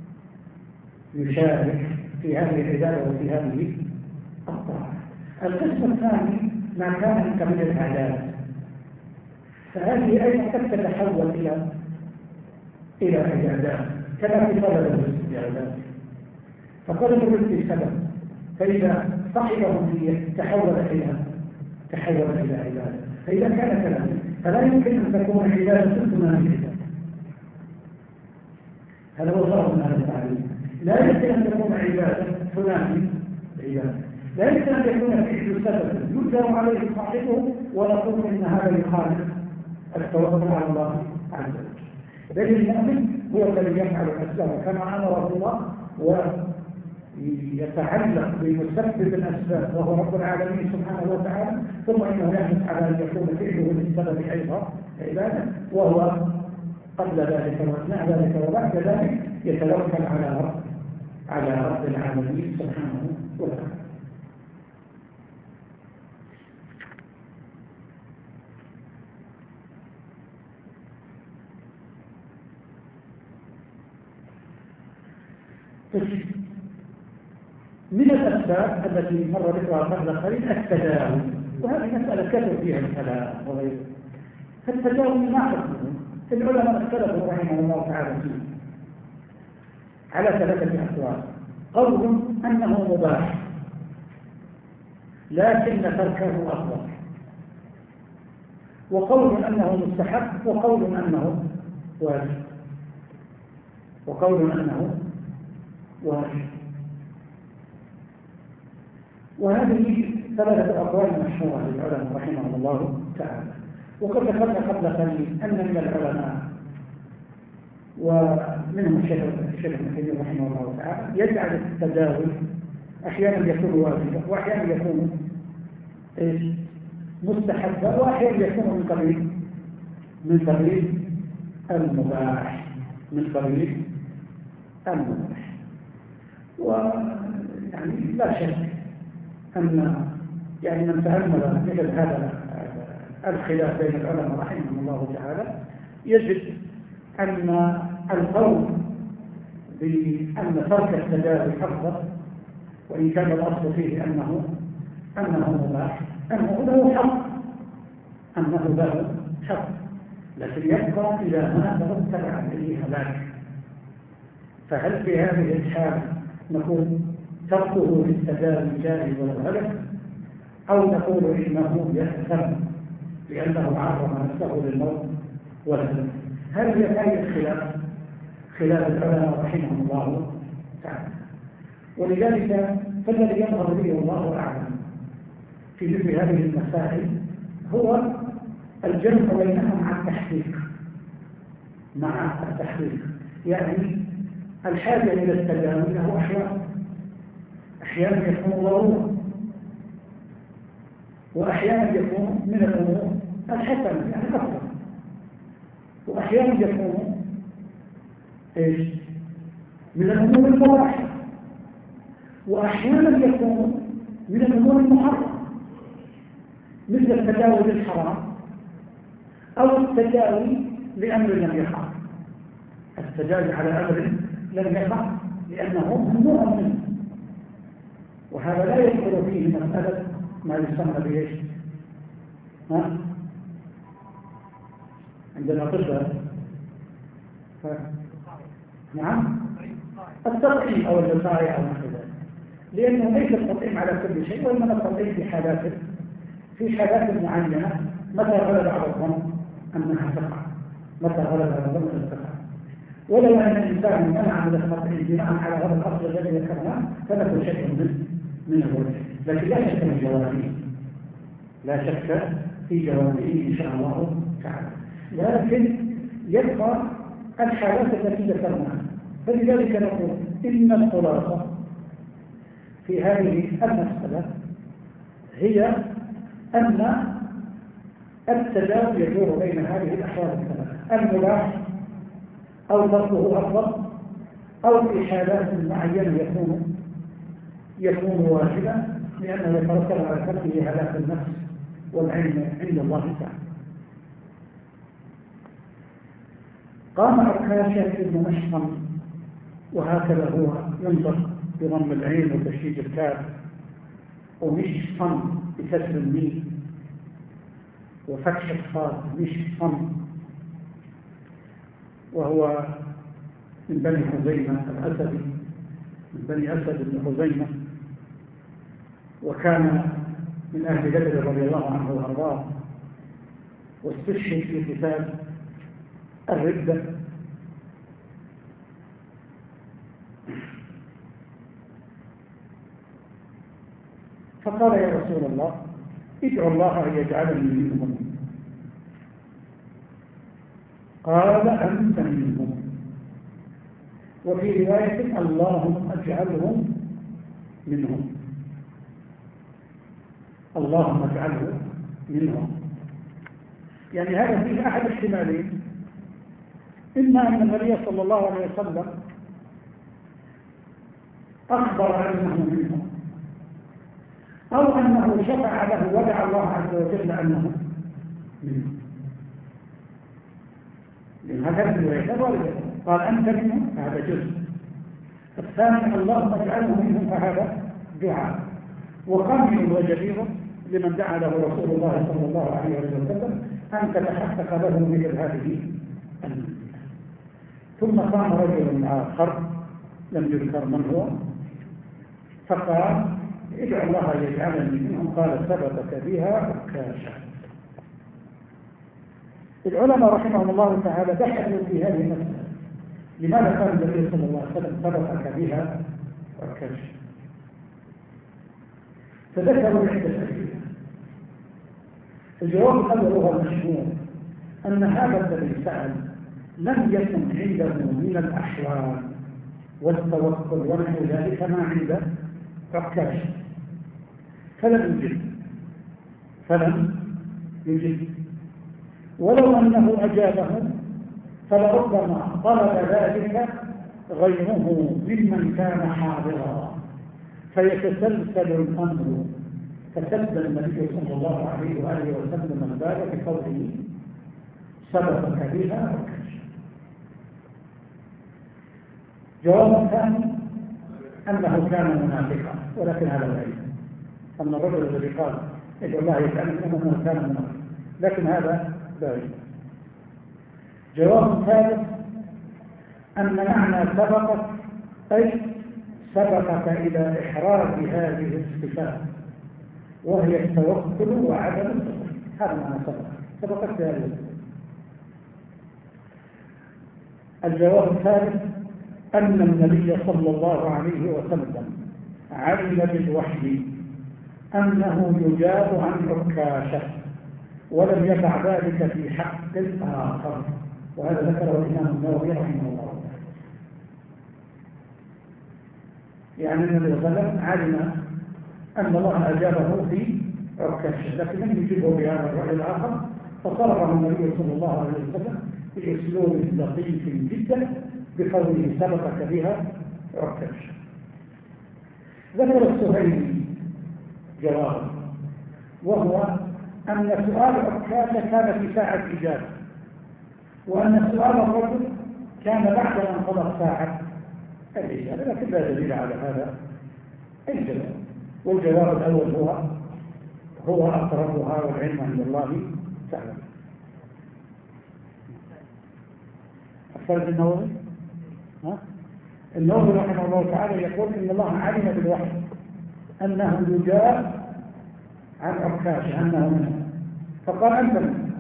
يشارك في هذه العبادة وفي هذه الطاعة. القسم الثاني ما كان من قبيل العادات، فهذه أيضا قد تتحول إلى عبادات كما في طلب الرزق عبادات. فطلب الرزق سبب، فإذا صاحبه فيه تحول إلى عبادة. فإذا كان كذلك فلا يمكن أن تكون عبادة ثنائية. هذا هو صار من هذا التعليم. لا يمكن أن تكون عبادة ثنائية عبادة، لا يمكن أن يكون فعل سبب يقدر عليه صاحبه ونقول إن هذا يخالف التوكل على الله عز وجل. بل المؤمن هو الذي يفعل الأسباب كما أمره الله ويتعلق بمسبب الأسباب وهو رب العالمين سبحانه وتعالى، ثم إنه يحرص على أن يكون فعله للسبب أيضا عبادة، وهو قبل ذلك وأثناء ذلك وبعد ذلك يتوكل على رب العالمين سبحانه وتعالى. من الأسباب التي مر ذكرها قبل قليل التداوي، وهذه مسألة كثر فيها الكلام وغيره. فالتداوي ما حكمه؟ العلماء اختلفوا رحمه الله تعالى فيه على 3 أقوال. قول أنه مباح لكن تركه أفضل، وقول أنه مستحب، وقول أنه واجب، وهذه 3 أقوال مشهورة للعلماء رحمهم الله تعالى. وقد ذكرنا قبل قليل أن من العلماء ومنهم الشيخ ابن تيمية رحمه الله تعالى يجعل التداوي أحيانا يكون واجبا، وأحيانا يكون مستحبا، وأحيانا يكون من قبيل المباح. ويعني لا شك أن من تأمل مثل هذا الخلاف بين العلماء رحمهم الله تعالى يجد أن القول بأن ترك التداوي أفضل، وإن كان الأصل فيه أنه مباح، أنه له حق، لكن يبقى إلى ما ترتب عليه هلاك. فهل في هذه الحال نقول تركه للتداوي جائز ولا هلك، أو نقول إنه يأثم لأنه عرض نفسه للموت ولا هلك؟ هذه هي خلاف العلماء رحمهم الله تعالى. ولذلك فالذي يظهر به والله أعلم في مثل هذه المسائل هو الجمع بينهم مع التحقيق. يعني الحاجة إلى التداوي له أحيانا يكون ضرورة، وأحيانا يكون من الأمور الحسنة يعني أفضل، وأحيانا يكون من الأمور المباحة، وأحيانا يكون من الأمور المحرمة، مثل التداوي للحرام أو التداوي لأمر لم يقع. التداوي على أمر لم يقع لأنه ممنوع منه، وهذا لا يدخل فيه مسألة ما يسمى بإيش؟ عند الأطباء. نعم، التطعيم أو الوقاية أو نحو ذلك، لأنه ليس التطعيم على كل شيء، وإنما التطعيم في حالات معينة متى غلب على الظن أنها تقع، متى غلب على الظن أنها تقع. ولو أن الإنسان منع من التطعيم بناء على هذا الأصل الذي ذكرناه فله شيء من الوجه، لكن لا شك في جوابه، لا شك في جوابه إن شاء الله تعالى. لكن يبقى الحالات التي ذكرناها، فلذلك نقول إن الخلاصة في هذه المسألة هي أن التداوي يدور بين هذه الأحوال الثلاثة: المباح أو تركه أفضل، أو في حالات معينة يكون واجبا لأنه يترتب على تركه هلاك النفس والعلم عند الله تعالى. قام عكاشة بن محصن، وهكذا هو ينطق بضم العين وتشديد الكاف، ومشصن بكسر الميم وفتح الصاد، مشصن، وهو من بني خزيمة الأسدي، من بني أسد بن خزيمة، وكان من أهل بدر رضي الله عنه وأرضاه، واستشهد في قتال الردة. فقال: يا رسول الله، ادعو الله أن يجعلني منهم. قال: أنت منهم. وفي رواية: اللهم اجعلهم منهم، اللهم اجعله منهم. يعني هذا فيه أحد احتمالين: إما أن النبي صلى الله عليه وسلم أخبر أنه منهم، أو أنه شفع له ودعا الله عز وجل أنه منهم. لأن هذا الرواية واردة، قال: أنت منهم، هذا جزء. الثاني: اللهم اجعله منهم، فهذا دعاء. وقامل وجدير لمن دعا له رسول الله صلى الله عليه وسلم أن تتحقق له مثل هذه المنزلة. ثم قام رجل آخر لم يذكر من هو، فقال: ادعو الله أن يجعلني منهم. قال: ثبتك بها عكاشة. العلماء رحمهم الله تعالى بحثوا في هذه المسألة: لماذا قال النبي صلى الله عليه وسلم ثبتك بها عكاشة؟ فذكروا عدة أسئلة. الجواب الأول هو المشهور، أن هذا الذي سأل لم يكن عنده من الأحوال والتوكل ونحو ذلك ما عنده عكاشة، فلم يجب. ولو أنه أجابه فلربما طلب ذلك غيره ممن كان حاضرا، فيتسلسل الأمر. فسد النبي صلى الله عليه وآله وسلم الباب بقوله: سبقك بها عكاشة. جواب ثاني أنه كان منافقا، ولكن هذا بعيد، أن الرجل الذي قال ادعو الله يجعلني أنه كان منافقا، لكن هذا بعيد. جواب ثالث أن معنى سبقك أي سبقك إلى إحراز هذه الصفات، وهي التوكل وعدم التصرف. هذا معنى سبقك في هذه الصفات. الجواب الثالث أن النبي صلى الله عليه وسلم علم بالوحي أنه يجاب عن عكاشة، ولم يفع ذلك في حق آخر، وهذا ذكره الإمام النووي رحمه الله. يعني النبي صلى الله عليه وسلم علم أن الله أجابه في عكاشة، لكن لم يجيبه بهذا الرأي الآخر، فصرفه النبي صلى الله عليه وسلم بأسلوب لطيف جدا بقوله سبقك بها عكاشة. ذكر السهيلي جوابا، وهو أن سؤال عكاشة كان في ساعة إجابة، وأن سؤال الرجل كان بعد أن انقضت ساعة الإجابة، لكن لا دليل على هذا الجواب. والجواب الأول هو أقربها، والعلم عند الله تعالى. اختلف النووي؟ النووي رحمه الله تعالى يقول إن الله علم بالوحي أنه يجاب عن عكاشة أنه منه، فقال أنت منه،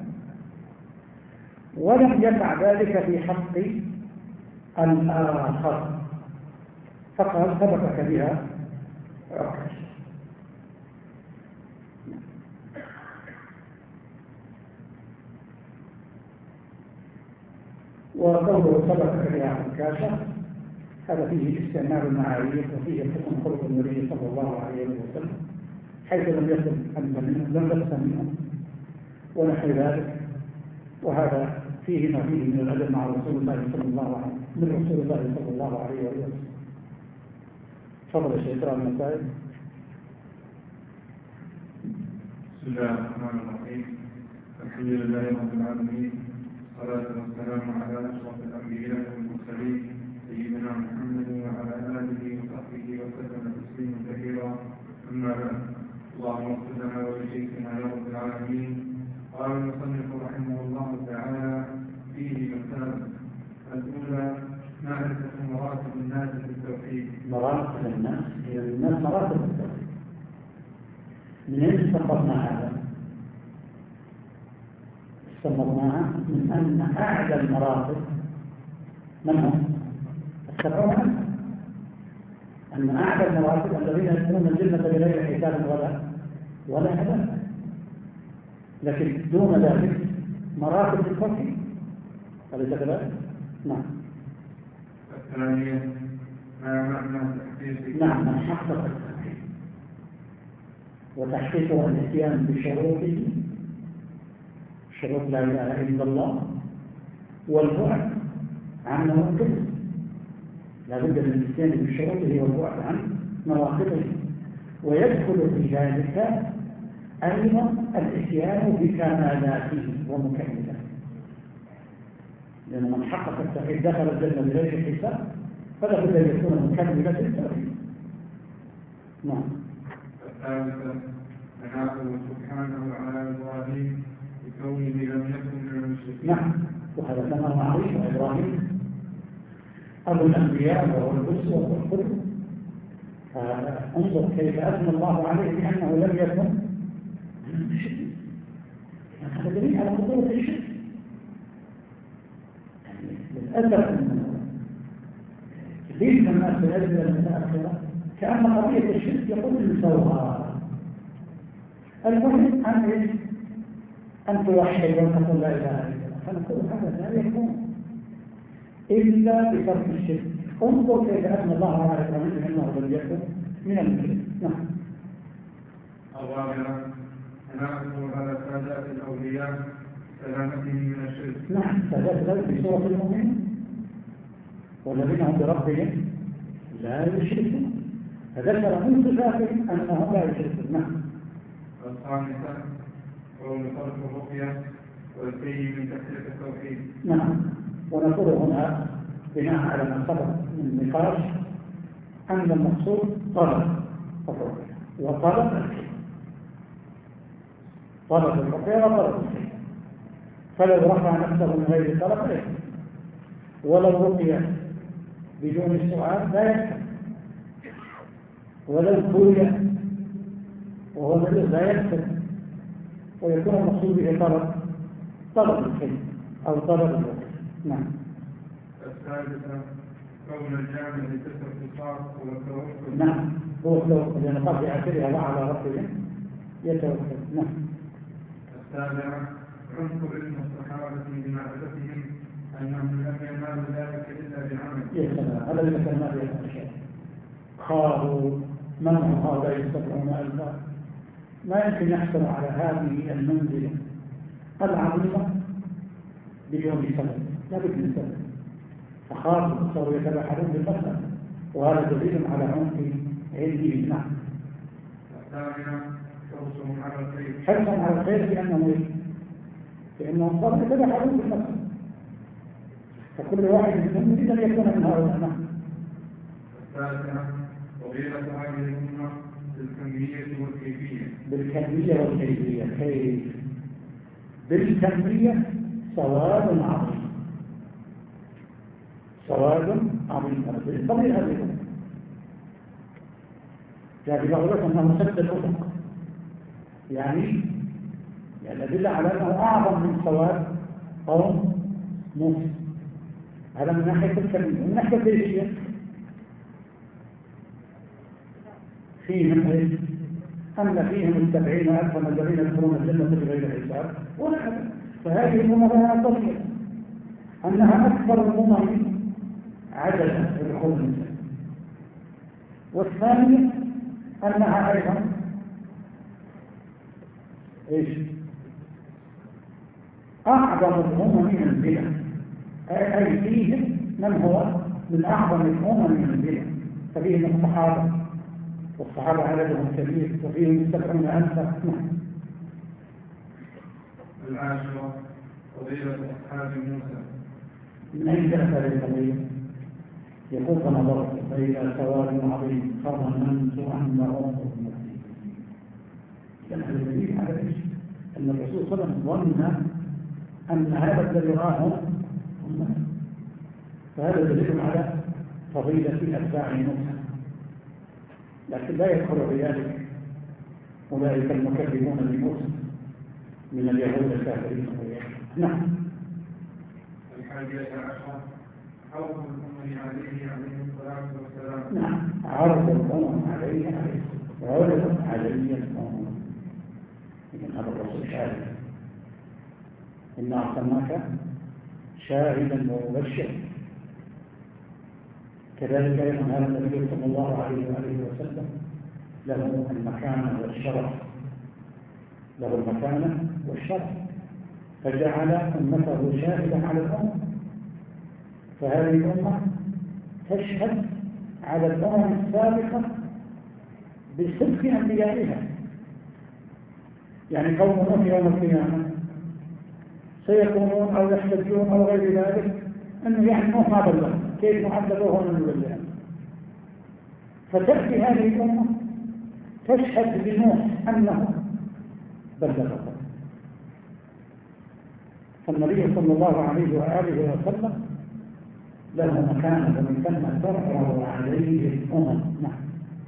ولم يقع ذلك في حق الآخر، فقال سبقك بها عكاشة. وقوله سبقك بها عكاشة هذا فيه استعمال المعايير وفيه حكم خلق النبي صلى الله عليه وسلم، حيث لم يكن أنت منه لم لست منه ونحو ذلك، وهذا فيه ما فيه من الأدب مع رسول الله صلى الله عليه وسلم من رسول الله صلى الله عليه وسلم. تفضل الشيخ رحمه الله. بسم الله الرحمن الرحيم. الحمد لله رب العالمين، والصلاة والسلام على أشرف الأنبياء والمرسلين سيدنا محمد وعلى آله وصحبه وسلم تسليما كثيرا. أما بعد، اللهم اغفر لنا ولشيخنا يا رب العالمين. قال المصنف رحمه الله تعالى فيه مسائل. الأولى معرفة مراتب الناس في التوحيد. مراتب الناس هي الناس مراتب التوحيد. من أين استنبطنا هذا؟ استنبطناها من أن أعلى المراتب من هم؟ السبعون. أن أعلى المراتب الذين يدخلون الجنة بغير حساب ولا عذاب، لكن دون ذلك مراتب التوحيد. أليس كذلك؟ نعم. الثانية ما معنى تحقيق؟ نعم، من حقق التوحيد وتحقيقه الاتيان بشروطه، شروط لا إله إلا الله، والبعد عنه كله. لا بد من الاتيان بشروطه والبعد عن نواقضه، ويدخل في ذلك أيضا الاتيان بكمالاته ومكملاته، لأن من حقق التوحيد دخل الجنة بغير حساب، فلا بد أن يكون مكملا للتوحيد. نعم. الثالثة ثناؤه سبحانه على إبراهيم بكونه لم يكن من المشركين. نعم، وهذا كما معروف. إبراهيم أبو الأنبياء وهو الأسوة والقدوة، انظر كيف أثنى الله عليه بأنه لم يكن من المشركين. هذا دليل على قدرة الشرك. للأسف كثير من الناس بالأجل المتأخرة كأن قضية الشرك يقول المساواة. المهم أن توحد وتقول لا إله إلا الله، فنقول هذا لا يكون إلا بترك الشرك. انظر كيف أثنى الله على إبراهيم بأنه لم يكن من المشركين. نعم. الرابعة ثناؤه على سادات الأولياء سلامتهم من الشرك. نعم، سادات ذلك في سورة المؤمنين والذين هم بربهم لا يشركون، فذكر من صفاتهم أنهم لا يشركون. نعم. الخامسة قول فرق الرقية والكي من تحقيق التوحيد. نعم، ونقول هنا بناء على ما سبق من النقاش أن المقصود طلب الرقية وطلب الكي، طلب الرقية وطلب الكي، فلو رفع نفسه من غير طلب لا، ولو رقي بدون السؤال لا يكفي، ولو كوي وهو مدرس لا يكفي، ويكون المقصود به طلب الكي أو طلب الرقية. نعم. الثالثة كون الجامع لتلك الصفات هو التوكل. نعم، هو التوكل، لأن قد يعتبرها وعلى ربهم يتوكل. نعم. السابعة عمق علم الصحابة بمعرفتهم أنهم لم ينالوا ذلك إلا بعمل. يا سلام، هذا اللي ذكرنا في هذا الشيء. خافوا من هم هؤلاء يستطيعون ألفا، ما يمكن يحصل على هذه المنزلة العظيمة بدون سبب، لا بد من سبب، فخافوا صاروا يتباحثون بالمسألة، وهذا دليل على عمق علمهم. نعم. الثامنة حرصهم على الخير. حرصهم على الخير لأنهم صاروا يتباحثون بالمسألة، فكل واحد منهم يريد أن يكون من هؤلاء. نعم. الثالثة فضيلة هذه الأمة بالكمية والكيفية. بالكمية والكيفية، كيف؟ بالكمية ثواب عظيم، سواد عظيم طبيعي هذه الأمة يعني بغلط أنه سد الأفق يعني الأدلة على أنه أعظم من سواد قوم موسى هذا من ناحية الكلمة من ناحية البيشية فيهم أن فيهم 70,000 من الذين يدخلون الجنة بغير حساب ولا حساب فهذه الأمة لها طريقة أنها أكثر الأمم عددا لدخول الجنة والثانية أنها أيضا أعظم الأمم منزلة أي فيهم من هو من أعظم الأمم منزلة ففيهم الصحابة والصحابة عددهم كبير وفيهم 70,000 العاشرة فضيلة أصحاب موسى. من أين جاءت هذه القضية؟ يقول كما ضرب فإذا سواد عظيم فظننت أنهم مؤمنين. لأن هذا الدليل على إيش؟ أن الرسول صلى الله عليه وسلم ظن أن هذا الذي راهم هم فهذا دليل على فضيلة أتباع موسى لكن لا يدخل بذلك أولئك المكذبون لموسى من اليهود الكافرين نعم. 11 عرض الأمم عليه الصلاة والسلام. نعم عرض الأمم عليه عرض عليه الأمم إذن هذا الرسول شاهد إنا أعطيناك شاهدا ومبشرا كذلك أيضا هذا النبي صلى الله عليه وآله وسلم له المكانة والشرف له المكانة والشرف فجعل أمته شاهدا على الأمم فهذه الأمة تشهد على الأمم السابقة بصدق أنبيائها يعني قوم نوح يوم القيامة سيقومون أو يحتجون أو غير ذلك أنه يعني نوح ما بلغ كيف معذبوه من البلدان فتأتي هذه الأمة تشهد بنوح أنه بلغ فالنبي صلى الله عليه وآله وسلم له مكانة ومن ثم ترعى عليه الأمم. نعم.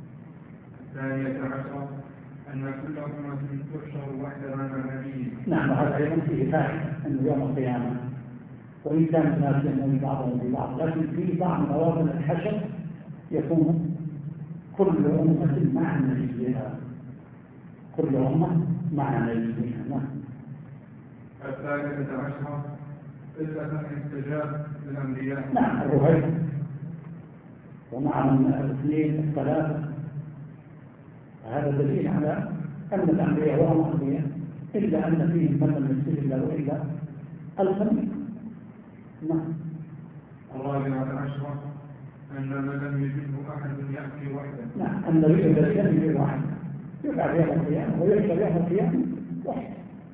12 أن كل أمة تحشر وحدها مع نبيه. نعم وهذا أيضا فيه فائدة أن يوم القيامة وإن كان الناس يؤمنون بعضهم ببعض لكن في بعض مواطن الحشر يكون كل أمة مع نبيها كل أمة مع نبيها. نعم. 13 إلا أن يستجاب للأنبياء. نعم الرهيب ومعهم الاثنين الثلاثة هذا دليل على أن الأنبياء وهم أنبياء إلا أن فيهم من لم يستجب له إلا الخليل. نعم. 14 أن من لم يجده أحد يأتي وحده. نعم النبي الذي لم يجد واحد يبعث يوم القيامة ويحشر يوم القيامة وحده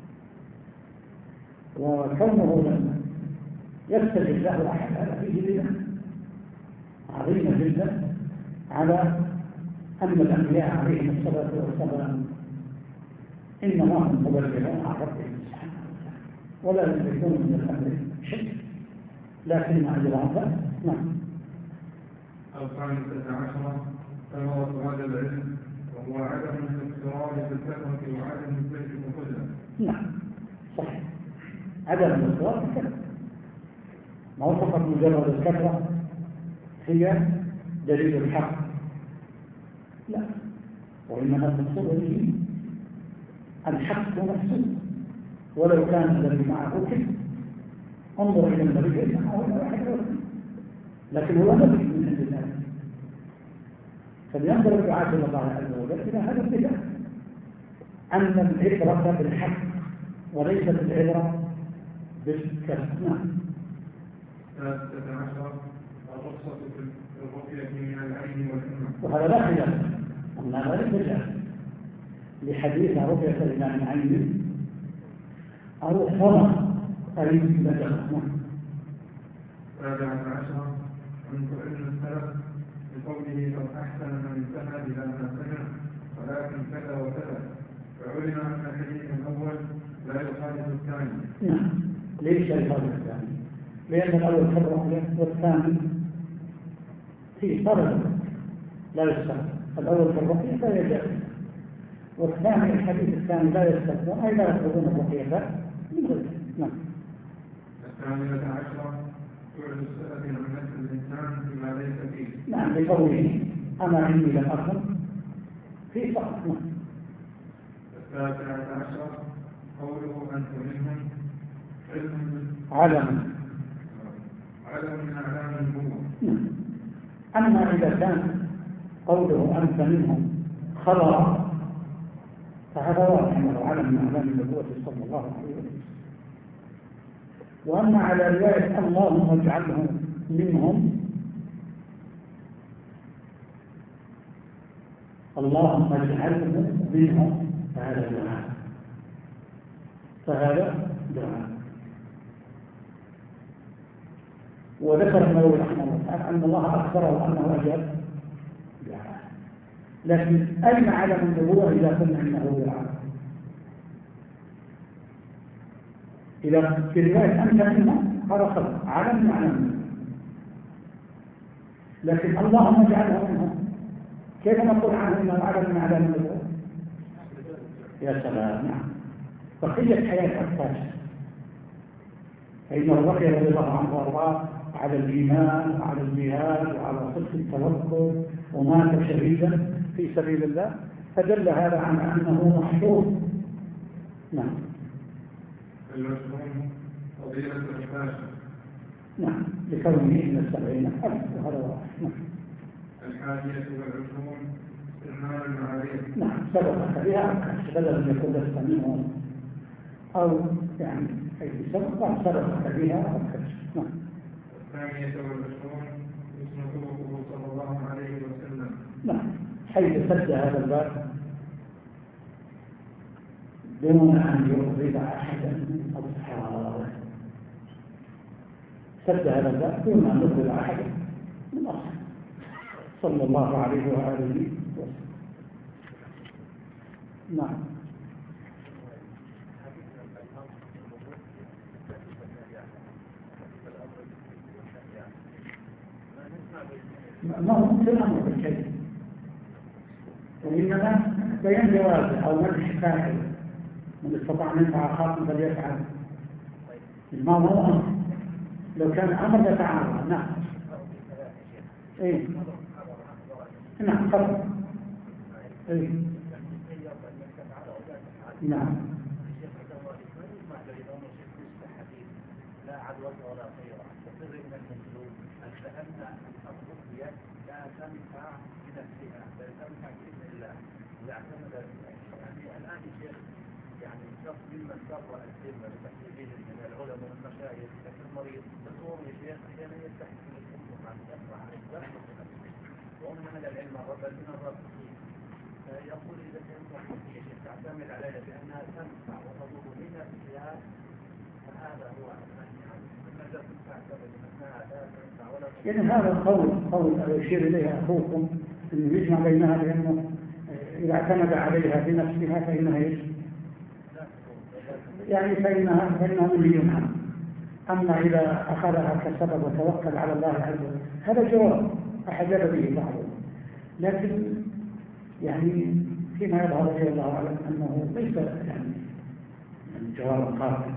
وكونه لم يستجب له أحد هذا فيه دليل عظيمة جدا على أن الأنبياء عليهم الصلاة والسلام إنما هم مبلغون عن ربهم سبحانه ولا يملكون من الأمر شيء لكن مع جلالته. نعم. 15 ثمرة هذا العلم وهو عدم الاقترار بالكثرة وعدم الزيت المقدم. نعم صحيح عدم الاقترار بالكثرة ما هو فقط مجرد الكثرة هي دليل الحق لا وإنما المقصود به الحق نفسه ولو كان الذي معه كذب انظر إلى النبي معه واحد لكن هو نبي من عند الله فلينظر الدعاة إلى الله عز وجل إلى هذا البدع أن العبرة بالحق وليست العبرة بالكذب. 13 الرخصة في الرقية من العين والحمى. وهذا لا خلاف أن هذا ليس لحديث رقية إلى من عين أو حمى قريب من الجنة. 14 أن تعلم السلف بقوله لو أحسن من انتهى إلى ما سمع ولكن كذا وكذا فعلم أن الحديث الأول لا يخالف الثاني. نعم ليش لا يخالف الثاني؟ لأن الأول كالرقية والثاني في فرق لا يستثنى. الأول في الرقية لا يجوز، والثاني الحديث الثاني لا يستثنى، أي لا يطلبون الرقية من غير. نعم. الثامنة عشرة فعل السلف عن نفس الإنسان بما ليس فيه. نعم، بقوله أنا إني لم أكن في فقط. نعم. التاسعة عشرة قوله أنت منهم علم من أعلام النبوة. نعم. أما إذا كان قوله أنت منهم خبر فهذا واضح أنه علم من أعلام النبوة صلى الله عليه وسلم. وأما على رواية اللهم اجعلهم منهم، اللهم اجعلهم منهم، فهذا دعاء. وذكر النووي رحمه الله تعالى أن الله أخبره أنه أجاب دعاء، لكن أين علم النبوة إذا قلنا إنه دعاء؟ إذا في رواية أنت منهم هذا خبر علم معلم، لكن اللهم اجعلهم منهم كيف نقول عنه انه علم من اعلام النبوة؟ يا سلام. نعم. بقية حياة أكثر، فإنه بقي رضي الله عنه وارضاه على الإيمان وعلى الجهاد وعلى صدق التوكل ومات شهيدا في سبيل الله، فدل هذا على أنه محفوظ. نعم. المشهور فضيلة الحاجة. نعم، لكونه من 70,000 وهذا واضح. نعم. الحادية والعشرون استعمال المعاريف. نعم، سبق بها بدل من يكون لست منهم أو يعني أي سبق بها أكثر. نعم. الثانية والعشرون اسمه صلى الله عليه وسلم. نعم، حيث سد هذا الباب دون أن يغضب أحدا من أصحابه. سد هذا الباب دون أن يغضب أحدا من أصحابه صلى الله عليه وآله وسلم. نعم. ما هو مثل الأمر بالشيء، وإنما بيان جوازه أو مدح فاعل، من استطاع أن ينفع خاطئ فليفعل. ما هو أمر، لو كان أمر لتعارض. نعم. إيه. نعم. خطأ. إيه. نعم. لا عدوى ولا خيرا، وفر من المسلوب أن الرقية لا تنفع بنفسها بل تنفع بإذن الله ويعتمد. يعني الآن الشيخ يعني الشخص ممن سر الذمة بتحديد من العلماء والمشايخ لكن المريض تزور يا شيخ أحيانا يستحق من الحكم عن يسرع عن الزهر وهم من العلم الربا من الراسخين يقول إذا كانت الرقية تعتمد عليها بأنها تنفع وتضر بنفسها فهذا هو يعني هذا القول يشير إليها أخوكم أنه يجمع بينها بأنه إذا اعتمد عليها بنفسها فإنها يعني فإنها مليون عنه. أما إذا أخذها كسبب وتوكل على الله عز وجل هذا جواب أحجب به بعضهم، لكن يعني فيما يظهر رضي الله أعلم أنه ليس يعني جواب قاطع،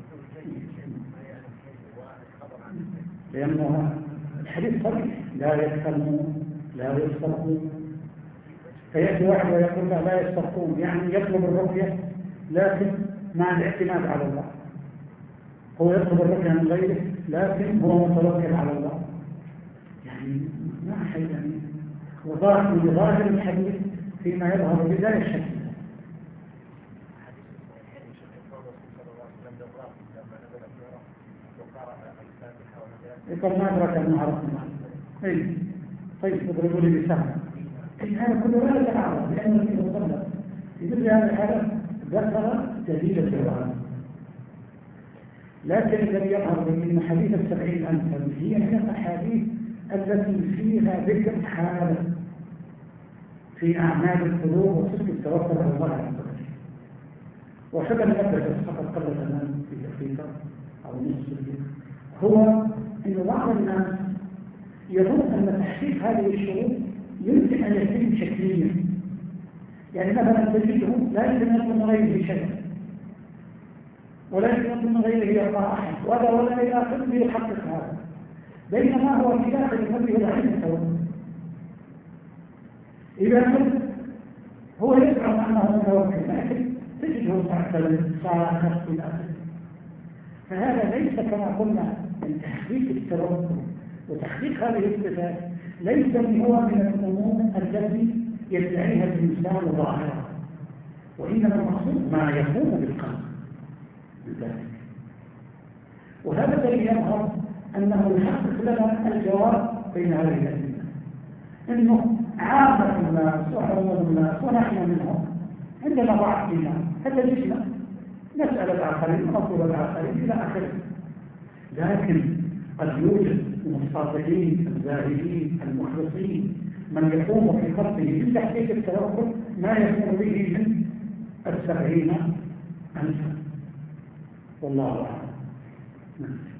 لأنه الحديث صريح لا يتكلمون لا يسترقون. فيأتي واحد ويقول لا يسترقون يعني يطلب الرقية لكن مع الاعتماد على الله. هو يطلب الرقية من غيره لكن هو متوكل على الله. يعني ما شيء يعني وظاهر الحديث فيما يظهر بذلك الشكل. يقول ما أدرك أنه عرفنا. إيه. طيب اضربوا لي بسهم. هذا كله لا يتعارض لأنه فيه مطلق. في مثل هذا الحالة ذكر دليل الجواز. لكن الذي يظهر من حديث 70,000 هي من الأحاديث التي فيها ذكر حالة في أعمال القلوب وصدق التوكل على الله عز وجل. وشبه المبدأ فقط قبل زمان في دقيقة أو نصف دقيقة هو أن بعض الناس يظن أن تحقيق هذه الشروط يمكن أن يتم شكليا. يعني مثلا تجده لا يمكن أن يكون من غيره شيء، ولا يمكن أن يكون من غيره يرضى أحد، ولا إلى آخره يحقق هذا، بينما هو في داخل قلبه العلم التوكل. إذا هو يزعم أنه متوكل، لكن تجده معتدل صاخر في الأخر. فهذا ليس كما قلنا من تحقيق التوكل وتحقيق هذه الصفات، ليس هو من الأمور التي يدعيها الإنسان ظاهرا، وإنما المقصود ما يقوم بالقلب بالذات. وهذا الذي يظهر أنه يحقق لنا الجواب بين هذه الأدلة، أنه عامة الناس وعموم الناس ونحن منهم عندنا ضعف فينا، حتى جسنا نسأل الآخرين ونطلب الآخرين إلى آخره. لكن قد يوجد المستطيعين الزاهدين المخلصين من يقوم في قلبه بتحقيق التوكل ما يكون به من 70,000. والله أعلم.